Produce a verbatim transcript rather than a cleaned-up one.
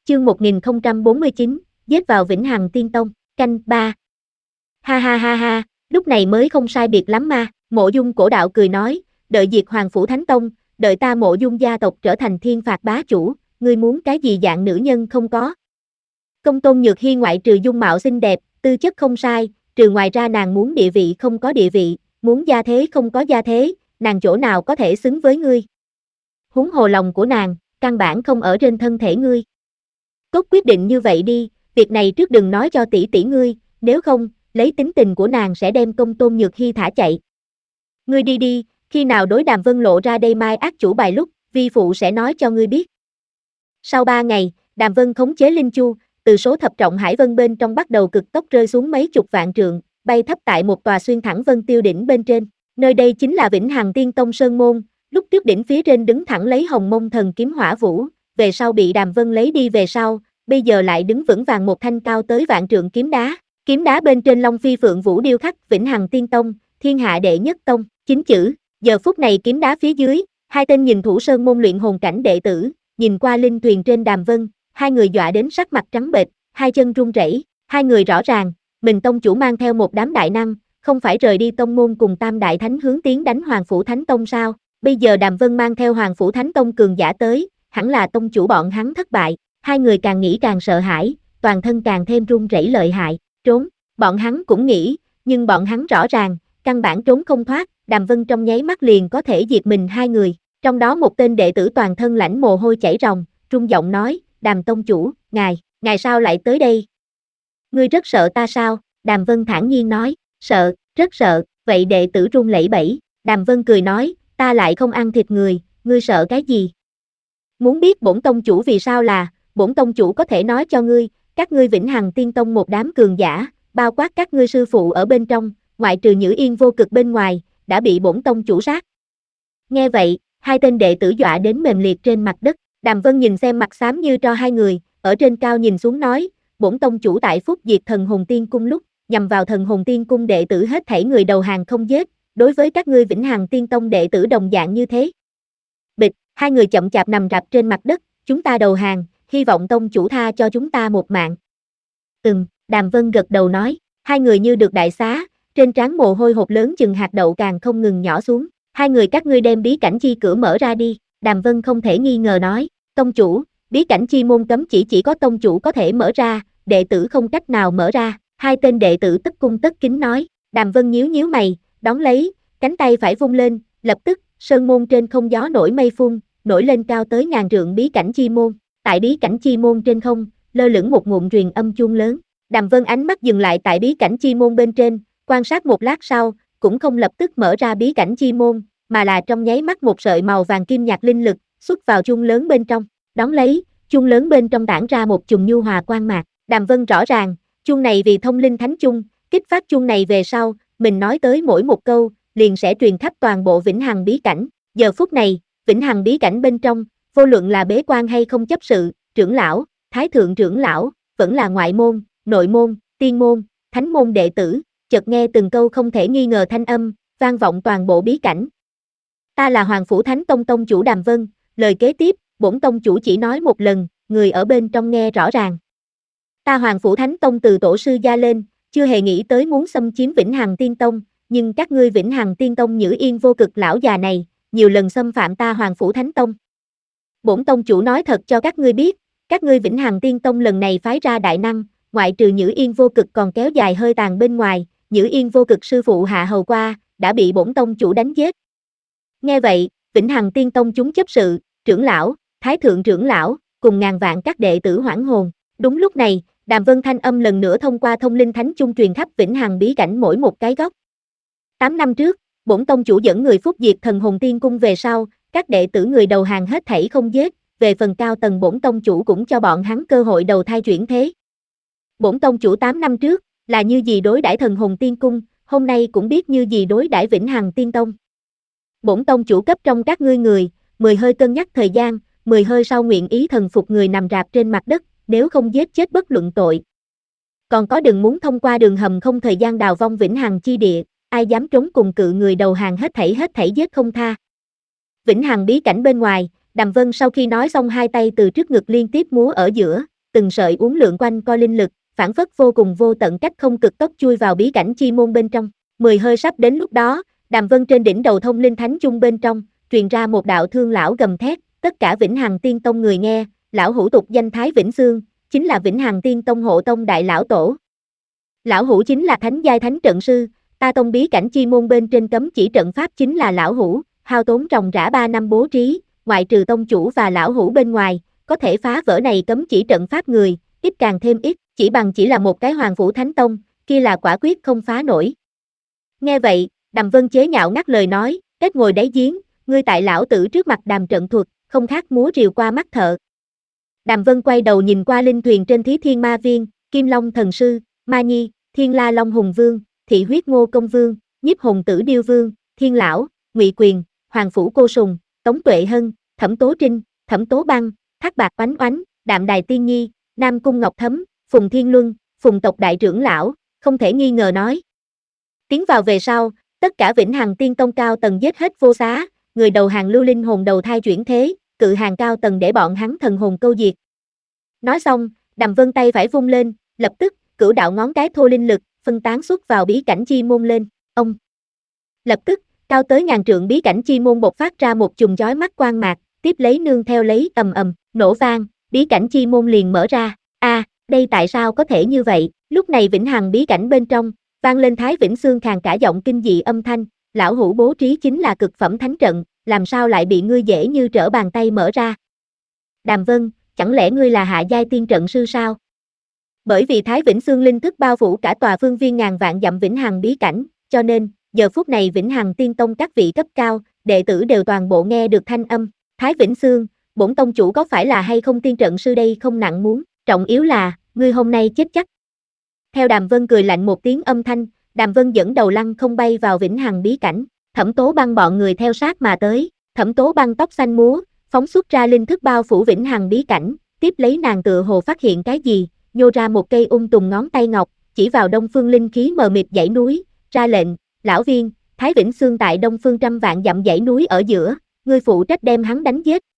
chương một nghìn không trăm bốn mươi chín, giết vào Vĩnh Hằng Tiên Tông, canh ba. Ha ha ha ha, lúc này mới không sai biệt lắm ma, Mộ Dung Cổ Đạo cười nói, đợi diệt Hoàng Phủ Thánh Tông, đợi ta Mộ Dung gia tộc trở thành thiên phạt bá chủ, ngươi muốn cái gì dạng nữ nhân không có. Công Tôn Nhược Hi ngoại trừ dung mạo xinh đẹp, tư chất không sai, trừ ngoài ra nàng muốn địa vị không có địa vị, muốn gia thế không có gia thế, nàng chỗ nào có thể xứng với ngươi. Huống hồ lòng của nàng, căn bản không ở trên thân thể ngươi. Cốt quyết định như vậy đi, việc này trước đừng nói cho tỷ tỷ ngươi, nếu không, lấy tính tình của nàng sẽ đem Công Tôn Nhược Hi thả chạy. Ngươi đi đi, khi nào đối Đàm Vân lộ ra đây mai ác chủ bài lúc, vi phụ sẽ nói cho ngươi biết. Sau ba ngày, Đàm Vân khống chế Linh Chu, từ số thập trọng hải vân bên trong bắt đầu cực tốc rơi xuống mấy chục vạn trượng, bay thấp tại một tòa xuyên thẳng vân tiêu đỉnh bên trên. Nơi đây chính là Vĩnh Hằng Tiên Tông Sơn Môn, lúc trước đỉnh phía trên đứng thẳng lấy Hồng Mông Thần Kiếm Hỏa Vũ, về sau bị Đàm Vân lấy đi về sau, bây giờ lại đứng vững vàng một thanh cao tới vạn trượng kiếm đá. Kiếm đá bên trên Long Phi Phượng Vũ điêu khắc Vĩnh Hằng Tiên Tông, thiên hạ đệ nhất tông, chín chữ. Giờ phút này kiếm đá phía dưới, hai tên nhìn thủ sơn môn luyện hồn cảnh đệ tử, nhìn qua linh thuyền trên Đàm Vân, hai người dọa đến sắc mặt trắng bệch, hai chân run rẩy, hai người rõ ràng, mình tông chủ mang theo một đám đại năng, không phải rời đi tông môn cùng Tam Đại Thánh hướng tiến đánh Hoàng Phủ Thánh Tông sao? Bây giờ Đàm Vân mang theo Hoàng Phủ Thánh Tông cường giả tới, hẳn là tông chủ bọn hắn thất bại, hai người càng nghĩ càng sợ hãi, toàn thân càng thêm run rẩy lợi hại, trốn, bọn hắn cũng nghĩ, nhưng bọn hắn rõ ràng, căn bản trốn không thoát, Đàm Vân trong nháy mắt liền có thể diệt mình hai người, trong đó một tên đệ tử toàn thân lãnh mồ hôi chảy ròng, run giọng nói, Đàm tông chủ, ngài, ngài sao lại tới đây? Ngươi rất sợ ta sao? Đàm Vân thản nhiên nói, sợ, rất sợ, vậy đệ tử run lẩy bẩy, Đàm Vân cười nói, ta lại không ăn thịt người, ngươi sợ cái gì? Muốn biết bổn tông chủ vì sao là, bổn tông chủ có thể nói cho ngươi, các ngươi Vĩnh Hằng Tiên Tông một đám cường giả, bao quát các ngươi sư phụ ở bên trong, ngoại trừ Nhữ Yên vô cực bên ngoài, đã bị bổn tông chủ sát. Nghe vậy, hai tên đệ tử dọa đến mềm liệt trên mặt đất, Đàm Vân nhìn xem mặt xám như tro hai người, ở trên cao nhìn xuống nói, bổn tông chủ tại phúc diệt Thần Hồn Tiên Cung lúc, nhằm vào Thần Hồn Tiên Cung đệ tử hết thảy người đầu hàng không giết, đối với các ngươi Vĩnh Hằng Tiên Tông đệ tử đồng dạng như thế. Bịch, hai người chậm chạp nằm rạp trên mặt đất, chúng ta đầu hàng, hy vọng tông chủ tha cho chúng ta một mạng. Ừm, Đàm Vân gật đầu nói, hai người như được đại xá, trên trán mồ hôi hột lớn chừng hạt đậu càng không ngừng nhỏ xuống, hai người các ngươi đem bí cảnh chi cửa mở ra đi, Đàm Vân không thể nghi ngờ nói, tông chủ, bí cảnh chi môn cấm chỉ chỉ có tông chủ có thể mở ra, đệ tử không cách nào mở ra, hai tên đệ tử tất cung tất kính nói, Đàm Vân nhíu nhíu mày, đón lấy, cánh tay phải vung lên, lập tức, sơn môn trên không gió nổi mây phun, nổi lên cao tới ngàn trượng bí cảnh chi môn, tại bí cảnh chi môn trên không, lơ lửng một ngụm truyền âm chuông lớn, Đàm Vân ánh mắt dừng lại tại bí cảnh chi môn bên trên, quan sát một lát sau, cũng không lập tức mở ra bí cảnh chi môn, mà là trong nháy mắt một sợi màu vàng kim nhạt linh lực, xuất vào chuông lớn bên trong, đón lấy, chuông lớn bên trong tản ra một chùm nhu hòa quang mạc, Đàm Vân rõ ràng, chuông này vì thông linh thánh chung, kích phát chuông này về sau, mình nói tới mỗi một câu, liền sẽ truyền khắp toàn bộ Vĩnh Hằng bí cảnh, giờ phút này, Vĩnh Hằng bí cảnh bên trong, vô luận là bế quan hay không chấp sự, trưởng lão, thái thượng trưởng lão, vẫn là ngoại môn, nội môn, tiên môn, thánh môn đệ tử, chợt nghe từng câu không thể nghi ngờ thanh âm, vang vọng toàn bộ bí cảnh. Ta là Hoàng Phủ Thánh Tông tông chủ Đàm Vân, lời kế tiếp, bổn tông chủ chỉ nói một lần, người ở bên trong nghe rõ ràng. Ta Hoàng Phủ Thánh Tông từ tổ sư gia lên, chưa hề nghĩ tới muốn xâm chiếm Vĩnh Hằng Tiên Tông, nhưng các ngươi Vĩnh Hằng Tiên Tông Nhữ Yên vô cực lão già này, nhiều lần xâm phạm ta Hoàng Phủ Thánh Tông. Bổn tông chủ nói thật cho các ngươi biết, các ngươi Vĩnh Hằng Tiên Tông lần này phái ra đại năng, ngoại trừ Nhữ Yên vô cực còn kéo dài hơi tàn bên ngoài, Nhữ Yên vô cực sư phụ Hạ Hầu qua, đã bị bổn tông chủ đánh giết. Nghe vậy, Vĩnh Hằng Tiên Tông chúng chấp sự, trưởng lão, thái thượng trưởng lão, cùng ngàn vạn các đệ tử hoảng hồn. Đúng lúc này, Đàm Vân thanh âm lần nữa thông qua thông linh thánh chung truyền khắp Vĩnh Hằng bí cảnh mỗi một cái góc. Tám năm trước, bổn tông chủ dẫn người phúc diệt Thần Hồn Tiên Cung về sau, các đệ tử người đầu hàng hết thảy không giết, về phần cao tầng bổn tông chủ cũng cho bọn hắn cơ hội đầu thai chuyển thế. Bổn tông chủ tám năm trước, là như gì đối đãi Thần Hồn Tiên Cung, hôm nay cũng biết như gì đối đãi Vĩnh Hằng Tiên Tông. Bổn tông chủ cấp trong các ngươi người, mười hơi cân nhắc thời gian, mười hơi sau nguyện ý thần phục người nằm rạp trên mặt đất, nếu không giết chết bất luận tội. Còn có đừng muốn thông qua đường hầm không thời gian đào vong Vĩnh Hằng chi địa, ai dám trốn cùng cự người đầu hàng hết thảy hết thảy giết không tha. Vĩnh Hằng bí cảnh bên ngoài, Đàm Vân sau khi nói xong hai tay từ trước ngực liên tiếp múa ở giữa, từng sợi uốn lượn quanh co linh lực, phản phất vô cùng vô tận cách không cực tốc chui vào bí cảnh chi môn bên trong. Mười hơi sắp đến lúc đó, Đàm Vân trên đỉnh đầu thông linh thánh chung bên trong, truyền ra một đạo thương lão gầm thét, tất cả Vĩnh Hằng Tiên Tông người nghe, lão hủ tục danh Thái Vĩnh Xương, chính là Vĩnh Hằng Tiên Tông hộ tông đại lão tổ. Lão hủ chính là thánh giai thánh trận sư, ta tông bí cảnh chi môn bên trên cấm chỉ trận pháp chính là lão hủ, hao tốn ròng rã ba năm bố trí, ngoại trừ tông chủ và lão hủ bên ngoài, có thể phá vỡ này cấm chỉ trận pháp người, ít càng thêm ít, chỉ bằng chỉ là một cái Hoàng Phủ Thánh Tông, kia là quả quyết không phá nổi. Nghe vậy, Đàm Vân chế nhạo ngắt lời nói, kết ngồi đáy giếng, ngươi tại lão tử trước mặt đàm trận thuật, không khác múa rìu qua mắt thợ. Đàm Vân quay đầu nhìn qua linh thuyền trên Thí Thiên Ma Viên, Kim Long Thần Sư, Ma Nhi, Thiên La Long Hùng Vương, Thị Huyết Ngô Công Vương, Nhiếp Hồn Tử Điêu Vương, Thiên Lão, Ngụy Quyền, Hoàng Phủ Cô Sùng, Tống Tuệ Hân, Thẩm Tố Trinh, Thẩm Tố Băng, Thác Bạc Oánh Oánh, Đạm Đài Tiên Nhi, Nam Cung Ngọc Thấm, Phùng Thiên Luân, Phùng tộc đại trưởng lão, không thể nghi ngờ nói. Tiến vào về sau, tất cả Vĩnh Hằng Tiên Tông cao tầng giết hết vô xá, người đầu hàng lưu linh hồn đầu thai chuyển thế, cự hàng cao tầng để bọn hắn thần hồn câu diệt. Nói xong, Đàm Vân tay phải vung lên, lập tức, cửu đạo ngón cái thô linh lực, phân tán xuất vào bí cảnh chi môn lên, ông. Lập tức, cao tới ngàn trượng bí cảnh chi môn bộc phát ra một chùm chói mắt quang mạc, tiếp lấy nương theo lấy ầm ầm, nổ vang, bí cảnh chi môn liền mở ra. A, à, đây tại sao có thể như vậy? Lúc này Vĩnh Hằng bí cảnh bên trong, vang lên Thái Vĩnh Xương khàn cả giọng kinh dị âm thanh, lão hủ bố trí chính là cực phẩm thánh trận, làm sao lại bị ngươi dễ như trở bàn tay mở ra? Đàm Vân, chẳng lẽ ngươi là hạ giai tiên trận sư sao? Bởi vì Thái Vĩnh Xương linh thức bao phủ cả tòa phương viên ngàn vạn dặm Vĩnh Hằng bí cảnh, cho nên, giờ phút này Vĩnh Hằng Tiên Tông các vị cấp cao, đệ tử đều toàn bộ nghe được thanh âm. Thái Vĩnh Xương, bổn tông chủ có phải là hay không tiên trận sư đây không nặng muốn, trọng yếu là, ngươi hôm nay chết chắc. Theo Đàm Vân cười lạnh một tiếng âm thanh, Đàm Vân dẫn đầu lăng không bay vào Vĩnh Hằng bí cảnh, Thẩm Tố Băng bọn người theo sát mà tới, Thẩm Tố Băng tóc xanh múa, phóng xuất ra linh thức bao phủ Vĩnh Hằng bí cảnh, tiếp lấy nàng tựa hồ phát hiện cái gì, nhô ra một cây ung tùng ngón tay ngọc, chỉ vào đông phương linh khí mờ mịt dãy núi, ra lệnh, lão viên, Thái Vĩnh Xương tại đông phương trăm vạn dặm dãy núi ở giữa, ngươi phụ trách đem hắn đánh giết,